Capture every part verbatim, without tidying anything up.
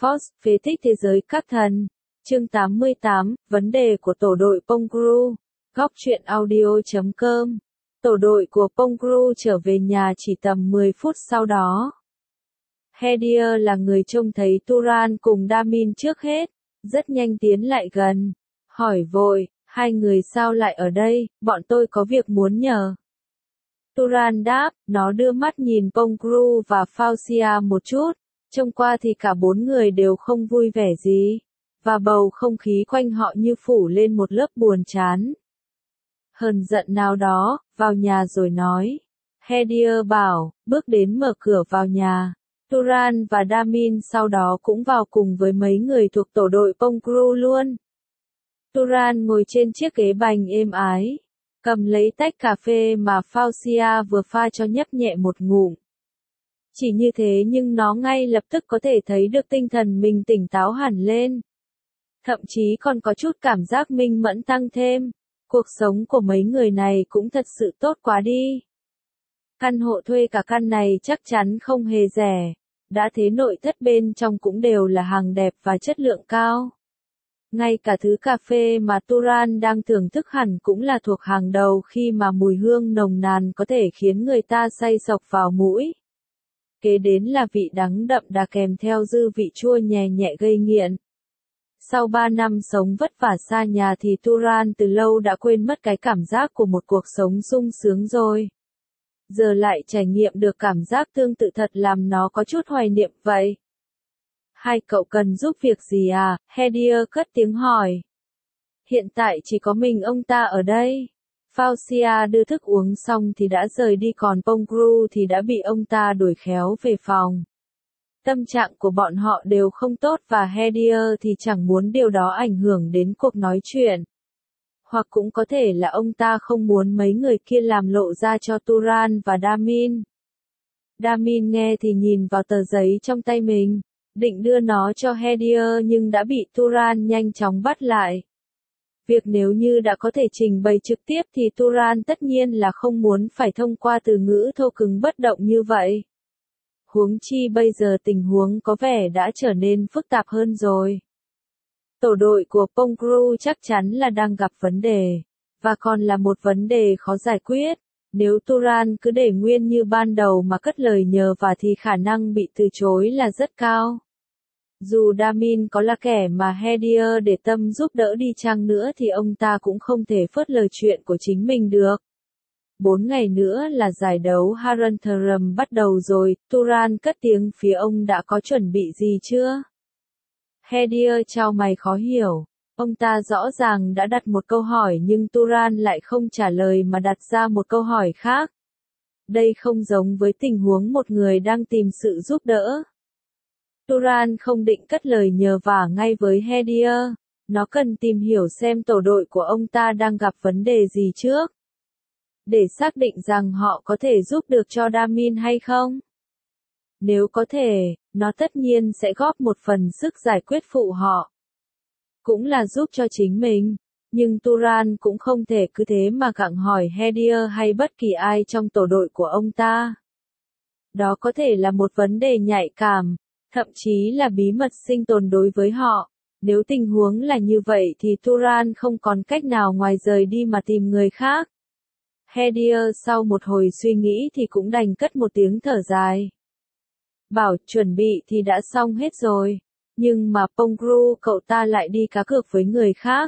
Force, phế tích thế giới các thần. Chương tám mươi tám, vấn đề của tổ đội Pongru. Góc truyện audio chấm com. Tổ đội của Pongru trở về nhà chỉ tầm mười phút sau đó. Hedir là người trông thấy Turan cùng Damin trước hết, rất nhanh tiến lại gần, hỏi vội, hai người sao lại ở đây, bọn tôi có việc muốn nhờ. Turan đáp, nó đưa mắt nhìn Pongru và Faucia một chút, trông qua thì cả bốn người đều không vui vẻ gì, và bầu không khí quanh họ như phủ lên một lớp buồn chán. Hờn giận nào đó, vào nhà rồi nói. Hedir bảo, bước đến mở cửa vào nhà. Turan và Damin sau đó cũng vào cùng với mấy người thuộc tổ đội Pongru luôn. Turan ngồi trên chiếc ghế bành êm ái, cầm lấy tách cà phê mà Faucia vừa pha cho nhấp nhẹ một ngụm. Chỉ như thế nhưng nó ngay lập tức có thể thấy được tinh thần mình tỉnh táo hẳn lên. Thậm chí còn có chút cảm giác minh mẫn tăng thêm. Cuộc sống của mấy người này cũng thật sự tốt quá đi. Căn hộ thuê cả căn này chắc chắn không hề rẻ. Đã thế nội thất bên trong cũng đều là hàng đẹp và chất lượng cao. Ngay cả thứ cà phê mà Turan đang thưởng thức hẳn cũng là thuộc hàng đầu khi mà mùi hương nồng nàn có thể khiến người ta say sộc vào mũi. Kế đến là vị đắng đậm đà kèm theo dư vị chua nhẹ nhẹ gây nghiện. Sau ba năm sống vất vả xa nhà thì Turan từ lâu đã quên mất cái cảm giác của một cuộc sống sung sướng rồi. Giờ lại trải nghiệm được cảm giác tương tự thật làm nó có chút hoài niệm vậy. Hai cậu cần giúp việc gì à? Hedir cất tiếng hỏi. Hiện tại chỉ có mình ông ta ở đây. Faucia đưa thức uống xong thì đã rời đi còn Pongru thì đã bị ông ta đuổi khéo về phòng. Tâm trạng của bọn họ đều không tốt và Hedir thì chẳng muốn điều đó ảnh hưởng đến cuộc nói chuyện. Hoặc cũng có thể là ông ta không muốn mấy người kia làm lộ ra cho Turan và Damin. Damin nghe thì nhìn vào tờ giấy trong tay mình, định đưa nó cho Hedir nhưng đã bị Turan nhanh chóng bắt lại. Việc nếu như đã có thể trình bày trực tiếp thì Turan tất nhiên là không muốn phải thông qua từ ngữ thô cứng bất động như vậy. Huống chi bây giờ tình huống có vẻ đã trở nên phức tạp hơn rồi. Tổ đội của Pongru chắc chắn là đang gặp vấn đề, và còn là một vấn đề khó giải quyết. Nếu Turan cứ để nguyên như ban đầu mà cất lời nhờ vả thì khả năng bị từ chối là rất cao. Dù Damin có là kẻ mà Hedir để tâm giúp đỡ đi chăng nữa thì ông ta cũng không thể phớt lờ chuyện của chính mình được. Bốn ngày nữa là giải đấu Harantarum bắt đầu rồi, Turan cất tiếng phía ông đã có chuẩn bị gì chưa? Hedir chau mày khó hiểu. Ông ta rõ ràng đã đặt một câu hỏi nhưng Turan lại không trả lời mà đặt ra một câu hỏi khác. Đây không giống với tình huống một người đang tìm sự giúp đỡ. Turan không định cất lời nhờ vả ngay với Hedir. Nó cần tìm hiểu xem tổ đội của ông ta đang gặp vấn đề gì trước. Để xác định rằng họ có thể giúp được cho Damin hay không. Nếu có thể, nó tất nhiên sẽ góp một phần sức giải quyết phụ họ. Cũng là giúp cho chính mình, nhưng Turan cũng không thể cứ thế mà gặng hỏi Hedir hay bất kỳ ai trong tổ đội của ông ta. Đó có thể là một vấn đề nhạy cảm, thậm chí là bí mật sinh tồn đối với họ. Nếu tình huống là như vậy thì Turan không còn cách nào ngoài rời đi mà tìm người khác. Hedir sau một hồi suy nghĩ thì cũng đành cất một tiếng thở dài. Bảo chuẩn bị thì đã xong hết rồi, nhưng mà Pongru cậu ta lại đi cá cược với người khác.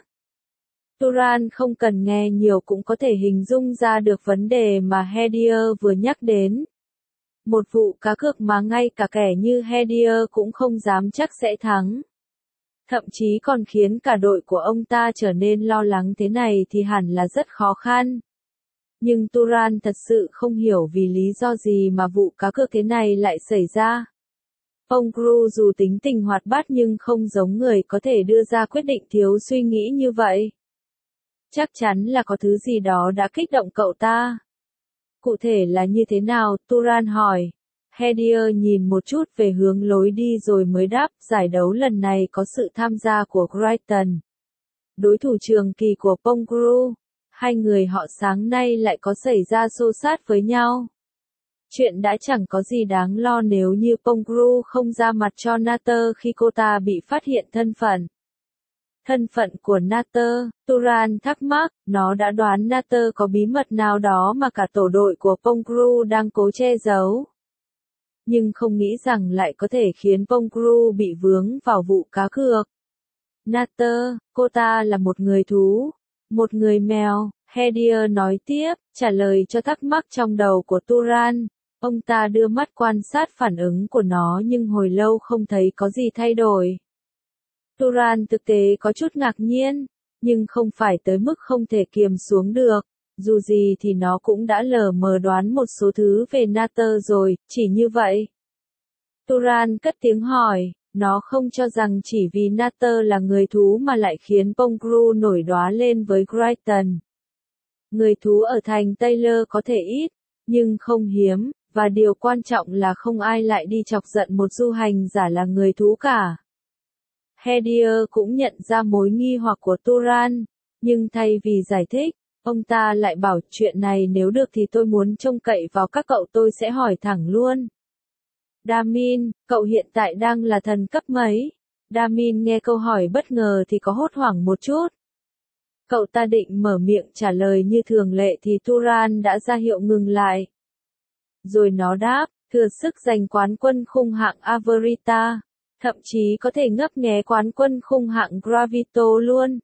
Turan không cần nghe nhiều cũng có thể hình dung ra được vấn đề mà Hedir vừa nhắc đến. Một vụ cá cược mà ngay cả kẻ như Hedir cũng không dám chắc sẽ thắng. Thậm chí còn khiến cả đội của ông ta trở nên lo lắng thế này thì hẳn là rất khó khăn. Nhưng Turan thật sự không hiểu vì lý do gì mà vụ cá cược thế này lại xảy ra. Pongru dù tính tình hoạt bát nhưng không giống người có thể đưa ra quyết định thiếu suy nghĩ như vậy. Chắc chắn là có thứ gì đó đã kích động cậu ta. Cụ thể là như thế nào, Turan hỏi. Hedir nhìn một chút về hướng lối đi rồi mới đáp, giải đấu lần này có sự tham gia của Crichton. Đối thủ trường kỳ của Pongru. Hai người họ sáng nay lại có xảy ra xô xát với nhau. Chuyện đã chẳng có gì đáng lo nếu như Pongru không ra mặt cho Nater khi cô ta bị phát hiện thân phận. Thân phận của Nater, Turan thắc mắc, nó đã đoán Nater có bí mật nào đó mà cả tổ đội của Pongru đang cố che giấu. Nhưng không nghĩ rằng lại có thể khiến Pongru bị vướng vào vụ cá cược. Nater, cô ta là một người thú, một người mèo, Hedier nói tiếp, trả lời cho thắc mắc trong đầu của Turan. Ông ta đưa mắt quan sát phản ứng của nó nhưng hồi lâu không thấy có gì thay đổi. Turan thực tế có chút ngạc nhiên, nhưng không phải tới mức không thể kiềm xuống được. Dù gì thì nó cũng đã lờ mờ đoán một số thứ về Nater rồi, chỉ như vậy. Turan cất tiếng hỏi, nó không cho rằng chỉ vì Nater là người thú mà lại khiến Pongru nổi đoá lên với Crichton. Người thú ở thành Taylor có thể ít, nhưng không hiếm, và điều quan trọng là không ai lại đi chọc giận một du hành giả là người thú cả. Hedier cũng nhận ra mối nghi hoặc của Turan, nhưng thay vì giải thích, ông ta lại bảo chuyện này nếu được thì tôi muốn trông cậy vào các cậu, tôi sẽ hỏi thẳng luôn. Damin, cậu hiện tại đang là thần cấp mấy? Damin nghe câu hỏi bất ngờ thì có hốt hoảng một chút. Cậu ta định mở miệng trả lời như thường lệ thì Turan đã ra hiệu ngừng lại. Rồi nó đáp, thừa sức giành quán quân khung hạng Averita, thậm chí có thể ngấp nghé quán quân khung hạng Gravito luôn.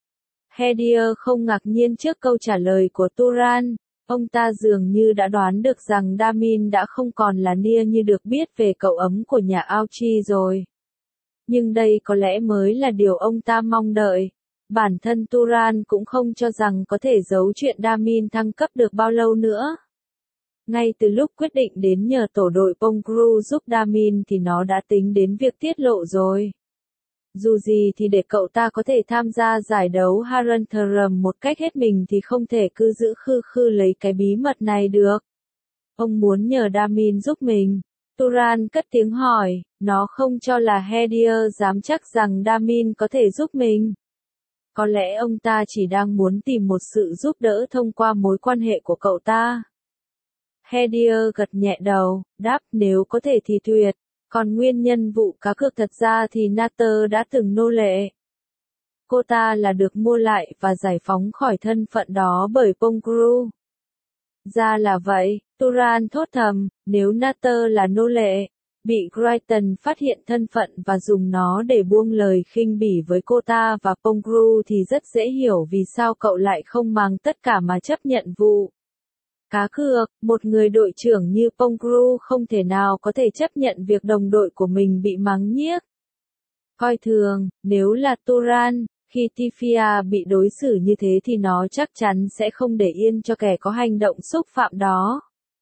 Hedier không ngạc nhiên trước câu trả lời của Turan, ông ta dường như đã đoán được rằng Damin đã không còn là Nia như được biết về cậu ấm của nhà Auchi rồi. Nhưng đây có lẽ mới là điều ông ta mong đợi. Bản thân Turan cũng không cho rằng có thể giấu chuyện Damin thăng cấp được bao lâu nữa. Ngay từ lúc quyết định đến nhờ tổ đội Pongru giúp Damin thì nó đã tính đến việc tiết lộ rồi. Dù gì thì để cậu ta có thể tham gia giải đấu Harantherum một cách hết mình thì không thể cứ giữ khư khư lấy cái bí mật này được. Ông muốn nhờ Damin giúp mình. Turan cất tiếng hỏi, nó không cho là Hedier dám chắc rằng Damin có thể giúp mình. Có lẽ ông ta chỉ đang muốn tìm một sự giúp đỡ thông qua mối quan hệ của cậu ta. Hedier gật nhẹ đầu, đáp nếu có thể thì tuyệt. Còn nguyên nhân vụ cá cược thật ra thì Nater đã từng nô lệ. Cô ta là được mua lại và giải phóng khỏi thân phận đó bởi Pongru. Ra là vậy, Turan thốt thầm, nếu Nater là nô lệ, bị Crichton phát hiện thân phận và dùng nó để buông lời khinh bỉ với cô ta và Pongru thì rất dễ hiểu vì sao cậu lại không mang tất cả mà chấp nhận vụ cá cược. Một người đội trưởng như Pongru không thể nào có thể chấp nhận việc đồng đội của mình bị mắng nhiếc, coi thường. Nếu là Turan, khi Tifia bị đối xử như thế thì nó chắc chắn sẽ không để yên cho kẻ có hành động xúc phạm đó.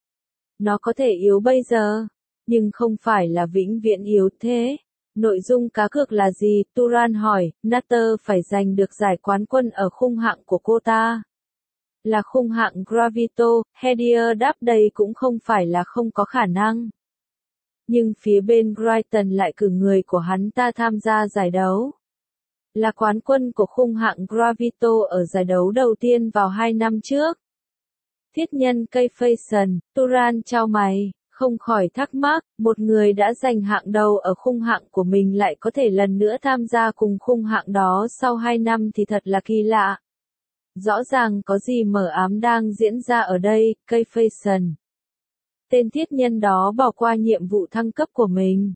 Nó có thể yếu bây giờ, nhưng không phải là vĩnh viễn yếu thế. Nội dung cá cược là gì? Turan hỏi. Nater phải giành được giải quán quân ở khung hạng của cô ta. Là khung hạng Gravito, Hedier đáp đây cũng không phải là không có khả năng. Nhưng phía bên Crichton lại cử người của hắn ta tham gia giải đấu. Là quán quân của khung hạng Gravito ở giải đấu đầu tiên vào hai năm trước. Thiết nhân cây Faison, Turan chau mày, không khỏi thắc mắc, một người đã giành hạng đầu ở khung hạng của mình lại có thể lần nữa tham gia cùng khung hạng đó sau hai năm thì thật là kỳ lạ. Rõ ràng có gì mờ ám đang diễn ra ở đây, cây Faison. Tên thiết nhân đó bỏ qua nhiệm vụ thăng cấp của mình.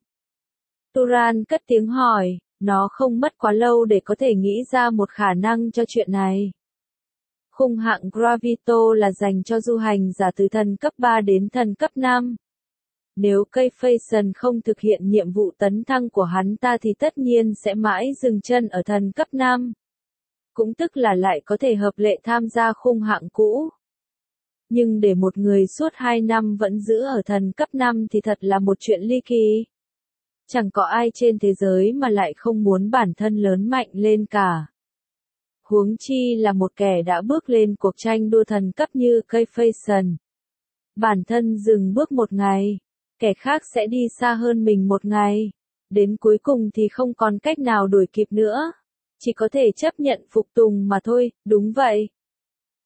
Turan cất tiếng hỏi, nó không mất quá lâu để có thể nghĩ ra một khả năng cho chuyện này. Khung hạng Gravito là dành cho du hành giả từ thần cấp ba đến thần cấp năm. Nếu cây Faison không thực hiện nhiệm vụ tấn thăng của hắn ta thì tất nhiên sẽ mãi dừng chân ở thần cấp năm. Cũng tức là lại có thể hợp lệ tham gia khung hạng cũ. Nhưng để một người suốt hai năm vẫn giữ ở thần cấp năm thì thật là một chuyện ly kỳ. Chẳng có ai trên thế giới mà lại không muốn bản thân lớn mạnh lên cả. Huống chi là một kẻ đã bước lên cuộc tranh đua thần cấp như cây Faison. Bản thân dừng bước một ngày, kẻ khác sẽ đi xa hơn mình một ngày. Đến cuối cùng thì không còn cách nào đuổi kịp nữa. Chỉ có thể chấp nhận phục tùng mà thôi, đúng vậy.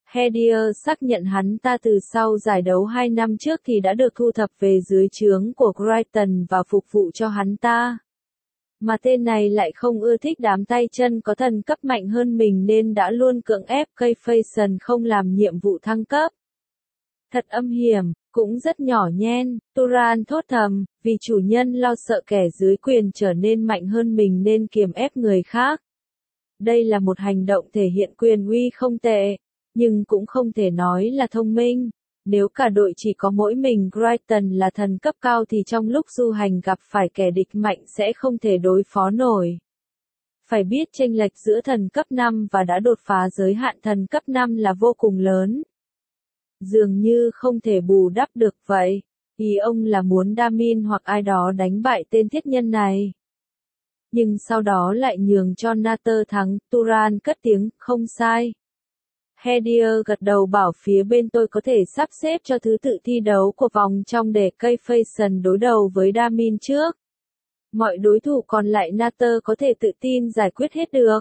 Hedier xác nhận hắn ta từ sau giải đấu hai năm trước thì đã được thu thập về dưới trướng của Crichton và phục vụ cho hắn ta. Mà tên này lại không ưa thích đám tay chân có thần cấp mạnh hơn mình nên đã luôn cưỡng ép K-Fason không làm nhiệm vụ thăng cấp. Thật âm hiểm, cũng rất nhỏ nhen, Turan thốt thầm, vì chủ nhân lo sợ kẻ dưới quyền trở nên mạnh hơn mình nên kiềm ép người khác. Đây là một hành động thể hiện quyền uy không tệ, nhưng cũng không thể nói là thông minh. Nếu cả đội chỉ có mỗi mình Crichton là thần cấp cao thì trong lúc du hành gặp phải kẻ địch mạnh sẽ không thể đối phó nổi. Phải biết chênh lệch giữa thần cấp năm và đã đột phá giới hạn thần cấp năm là vô cùng lớn. Dường như không thể bù đắp được vậy. Ý ông là muốn Damin hoặc ai đó đánh bại tên thiết nhân này. Nhưng sau đó lại nhường cho Nater thắng, Turan cất tiếng, không sai. Hedier gật đầu bảo phía bên tôi có thể sắp xếp cho thứ tự thi đấu của vòng trong để K-Fason đối đầu với Damin trước. Mọi đối thủ còn lại Nater có thể tự tin giải quyết hết được.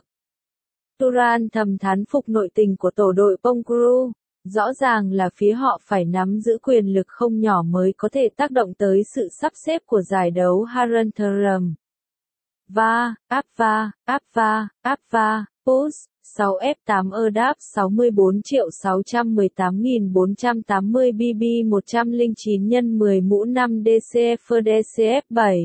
Turan thầm thán phục nội tình của tổ đội Pongru. Rõ ràng là phía họ phải nắm giữ quyền lực không nhỏ mới có thể tác động tới sự sắp xếp của giải đấu Harantarum. Va, Apva, Apva, Apva, Push, sáu F tám ơ đáp sáu mươi bốn triệu sáu trăm mười tám nghìn bốn trăm tám mươi B B một trăm lẻ chín nhân mười mũ năm D C F D C F bảy.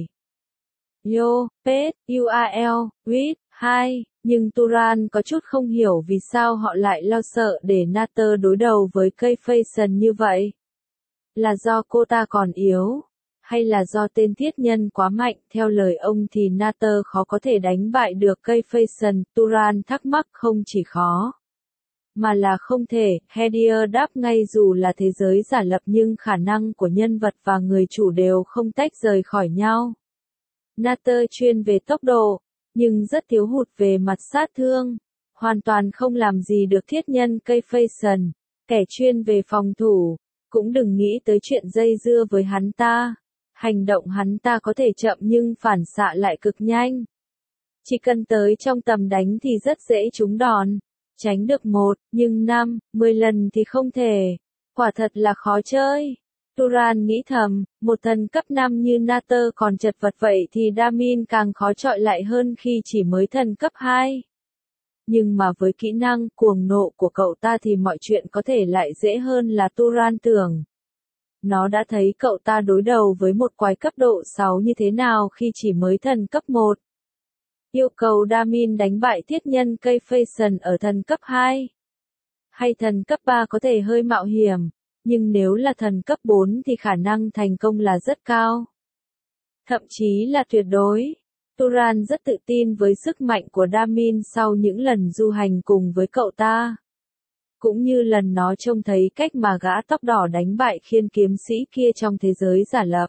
Yo, Pet, U A L, Reed, hai, nhưng Turan có chút không hiểu vì sao họ lại lo sợ để Nater đối đầu với K-Fason như vậy. Là do cô ta còn yếu? Hay là do tên thiết nhân quá mạnh? Theo lời ông thì Nater khó có thể đánh bại được K-Fason, Turan thắc mắc không chỉ khó. Mà là không thể, Hedier đáp ngay dù là thế giới giả lập nhưng khả năng của nhân vật và người chủ đều không tách rời khỏi nhau. Nater chuyên về tốc độ, nhưng rất thiếu hụt về mặt sát thương. Hoàn toàn không làm gì được thiết nhân K-Fason, kẻ chuyên về phòng thủ. Cũng đừng nghĩ tới chuyện dây dưa với hắn ta. Hành động hắn ta có thể chậm nhưng phản xạ lại cực nhanh. Chỉ cần tới trong tầm đánh thì rất dễ trúng đòn. Tránh được một, nhưng năm, mười lần thì không thể. Quả thật là khó chơi. Turan nghĩ thầm, một thần cấp năm như Nater còn chật vật vậy thì Damin càng khó chọi lại hơn khi chỉ mới thần cấp hai. Nhưng mà với kỹ năng cuồng nộ của cậu ta thì mọi chuyện có thể lại dễ hơn là Turan tưởng. Nó đã thấy cậu ta đối đầu với một quái cấp độ sáu như thế nào khi chỉ mới thần cấp một. Yêu cầu Damin đánh bại thiết nhân K-Fason ở thần cấp hai. Hay thần cấp ba có thể hơi mạo hiểm, nhưng nếu là thần cấp bốn thì khả năng thành công là rất cao. Thậm chí là tuyệt đối. Turan rất tự tin với sức mạnh của Damin sau những lần du hành cùng với cậu ta. Cũng như lần nó trông thấy cách mà gã tóc đỏ đánh bại khiên kiếm sĩ kia trong thế giới giả lập.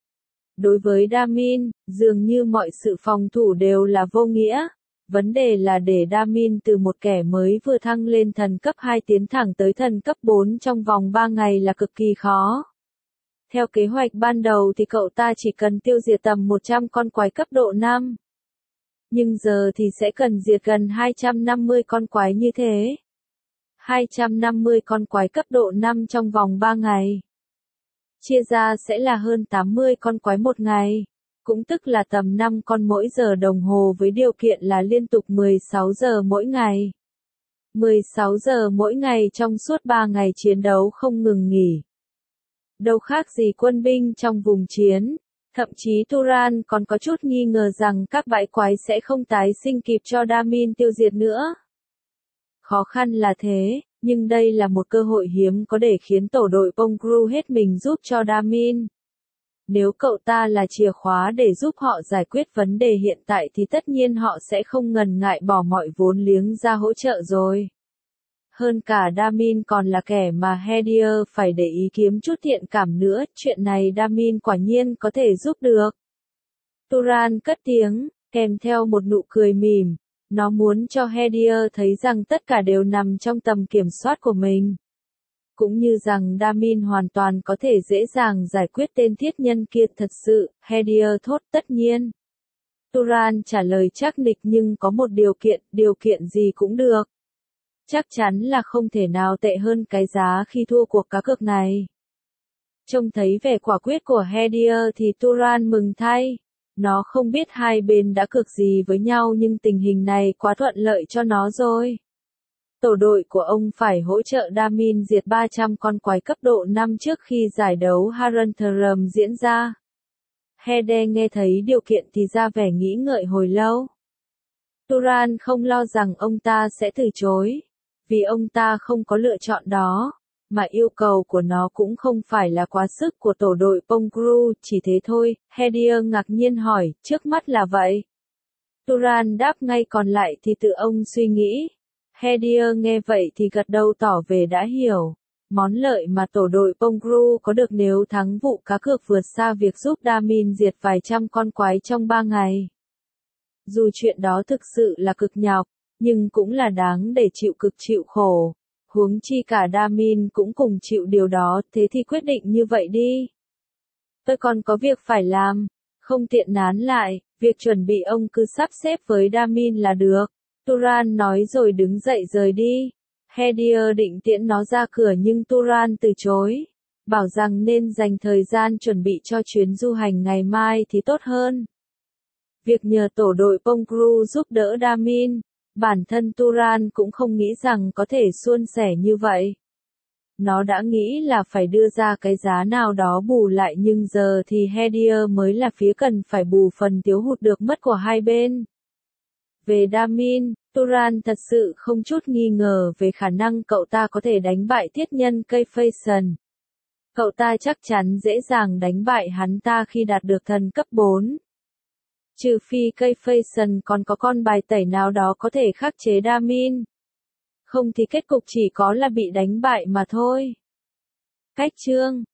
Đối với Damin, dường như mọi sự phòng thủ đều là vô nghĩa. Vấn đề là để Damin từ một kẻ mới vừa thăng lên thần cấp hai tiến thẳng tới thần cấp bốn trong vòng ba ngày là cực kỳ khó. Theo kế hoạch ban đầu thì cậu ta chỉ cần tiêu diệt tầm một trăm con quái cấp độ năm. Nhưng giờ thì sẽ cần diệt gần hai trăm năm mươi con quái như thế. hai trăm năm mươi con quái cấp độ năm trong vòng ba ngày. Chia ra sẽ là hơn tám mươi con quái một ngày. Cũng tức là tầm năm con mỗi giờ đồng hồ với điều kiện là liên tục mười sáu giờ mỗi ngày. mười sáu giờ mỗi ngày trong suốt ba ngày chiến đấu không ngừng nghỉ. Đâu khác gì quân binh trong vùng chiến. Thậm chí Turan còn có chút nghi ngờ rằng các bãi quái sẽ không tái sinh kịp cho Damin tiêu diệt nữa. Khó khăn là thế, nhưng đây là một cơ hội hiếm có để khiến tổ đội Pongru hết mình giúp cho Damin. Nếu cậu ta là chìa khóa để giúp họ giải quyết vấn đề hiện tại thì tất nhiên họ sẽ không ngần ngại bỏ mọi vốn liếng ra hỗ trợ rồi. Hơn cả Damin còn là kẻ mà Hedier phải để ý kiếm chút thiện cảm nữa, chuyện này Damin quả nhiên có thể giúp được. Turan cất tiếng, kèm theo một nụ cười mỉm. Nó muốn cho Hedier thấy rằng tất cả đều nằm trong tầm kiểm soát của mình. Cũng như rằng Damin hoàn toàn có thể dễ dàng giải quyết tên thiết nhân kia thật sự, Hedier thốt tất nhiên. Turan trả lời chắc nịch nhưng có một điều kiện, điều kiện gì cũng được. Chắc chắn là không thể nào tệ hơn cái giá khi thua cuộc cá cược này. Trông thấy vẻ quả quyết của Hedier thì Turan mừng thay. Nó không biết hai bên đã cược gì với nhau nhưng tình hình này quá thuận lợi cho nó rồi. Tổ đội của ông phải hỗ trợ Damin diệt ba trăm con quái cấp độ năm trước khi giải đấu Harantherum diễn ra. Hede nghe thấy điều kiện thì ra vẻ nghĩ ngợi hồi lâu. Turan không lo rằng ông ta sẽ từ chối, vì ông ta không có lựa chọn đó, mà yêu cầu của nó cũng không phải là quá sức của tổ đội Pongru, chỉ thế thôi. Hedier ngạc nhiên hỏi, trước mắt là vậy. Turan đáp ngay còn lại thì tự ông suy nghĩ. Hedier nghe vậy thì gật đầu tỏ vẻ đã hiểu. Món lợi mà tổ đội Pongru có được nếu thắng vụ cá cược vượt xa việc giúp Damin diệt vài trăm con quái trong ba ngày. Dù chuyện đó thực sự là cực nhọc, nhưng cũng là đáng để chịu cực chịu khổ. Huống chi cả Damin cũng cùng chịu điều đó, thế thì quyết định như vậy đi. Tôi còn có việc phải làm, không tiện nán lại, việc chuẩn bị ông cứ sắp xếp với Damin là được. Turan nói rồi đứng dậy rời đi. Hedier định tiễn nó ra cửa nhưng Turan từ chối, bảo rằng nên dành thời gian chuẩn bị cho chuyến du hành ngày mai thì tốt hơn. Việc nhờ tổ đội Pongru giúp đỡ Damin, bản thân Turan cũng không nghĩ rằng có thể suôn sẻ như vậy. Nó đã nghĩ là phải đưa ra cái giá nào đó bù lại nhưng giờ thì Hedier mới là phía cần phải bù phần thiếu hụt được mất của hai bên. Về Damin, Turan thật sự không chút nghi ngờ về khả năng cậu ta có thể đánh bại thiết nhân Kayfason. Cậu ta chắc chắn dễ dàng đánh bại hắn ta khi đạt được thần cấp bốn. Trừ phi Kayfason còn có con bài tẩy nào đó có thể khắc chế Damin. Không thì kết cục chỉ có là bị đánh bại mà thôi. Cách chương